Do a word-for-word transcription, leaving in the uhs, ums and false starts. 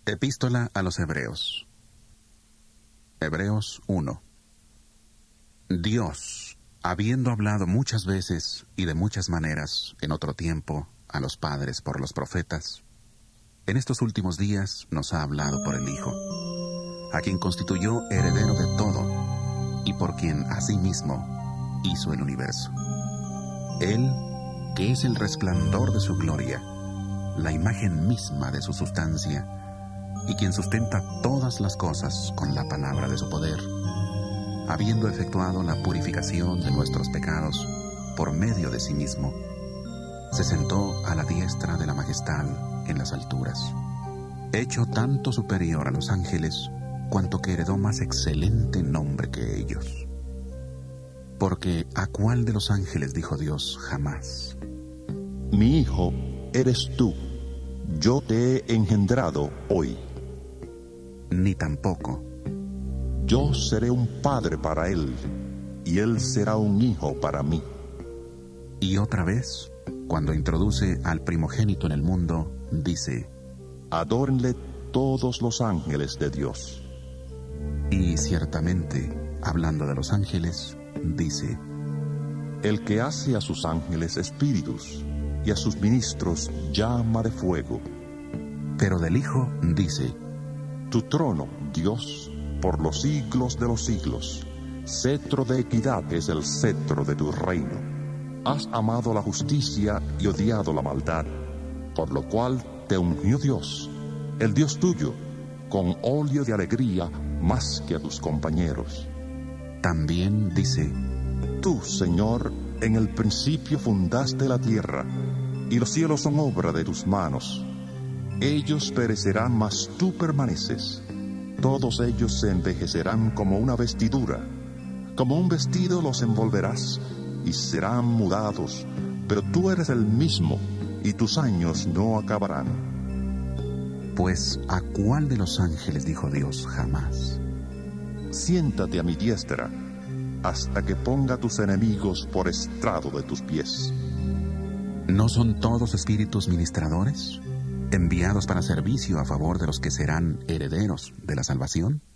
Epístola a los Hebreos. Hebreos uno. Dios, habiendo hablado muchas veces y de muchas maneras en otro tiempo a los padres por los profetas, en estos últimos días nos ha hablado por el Hijo, a quien constituyó heredero de todo y por quien asimismo hizo el universo. Él, que es el resplandor de su gloria, la imagen misma de su sustancia, y quien sustenta todas las cosas con la palabra de su poder, habiendo efectuado la purificación de nuestros pecados por medio de sí mismo, se sentó a la diestra de la majestad en las alturas, hecho tanto superior a los ángeles, cuanto que heredó más excelente nombre que ellos. Porque ¿a cuál de los ángeles dijo Dios jamás: Mi hijo eres tú, yo te he engendrado hoy? Ni tampoco: Yo seré un padre para él, y él será un hijo para mí. Y otra vez, cuando introduce al primogénito en el mundo, dice: Adórenle todos los ángeles de Dios. Y ciertamente, hablando de los ángeles, dice: El que hace a sus ángeles espíritus, y a sus ministros llama de fuego. Pero del Hijo dice: Tu trono, Dios, por los siglos de los siglos, cetro de equidad es el cetro de tu reino. Has amado la justicia y odiado la maldad, por lo cual te ungió Dios, el Dios tuyo, con óleo de alegría más que a tus compañeros. También dice: Tú, Señor, en el principio fundaste la tierra, y los cielos son obra de tus manos. Ellos perecerán, mas tú permaneces. Todos ellos se envejecerán como una vestidura. Como un vestido los envolverás, y serán mudados. Pero tú eres el mismo, y tus años no acabarán. Pues ¿a cuál de los ángeles dijo Dios jamás: Siéntate a mi diestra, hasta que ponga tus enemigos por estrado de tus pies? ¿No son todos espíritus ministradores, enviados para servicio a favor de los que serán herederos de la salvación?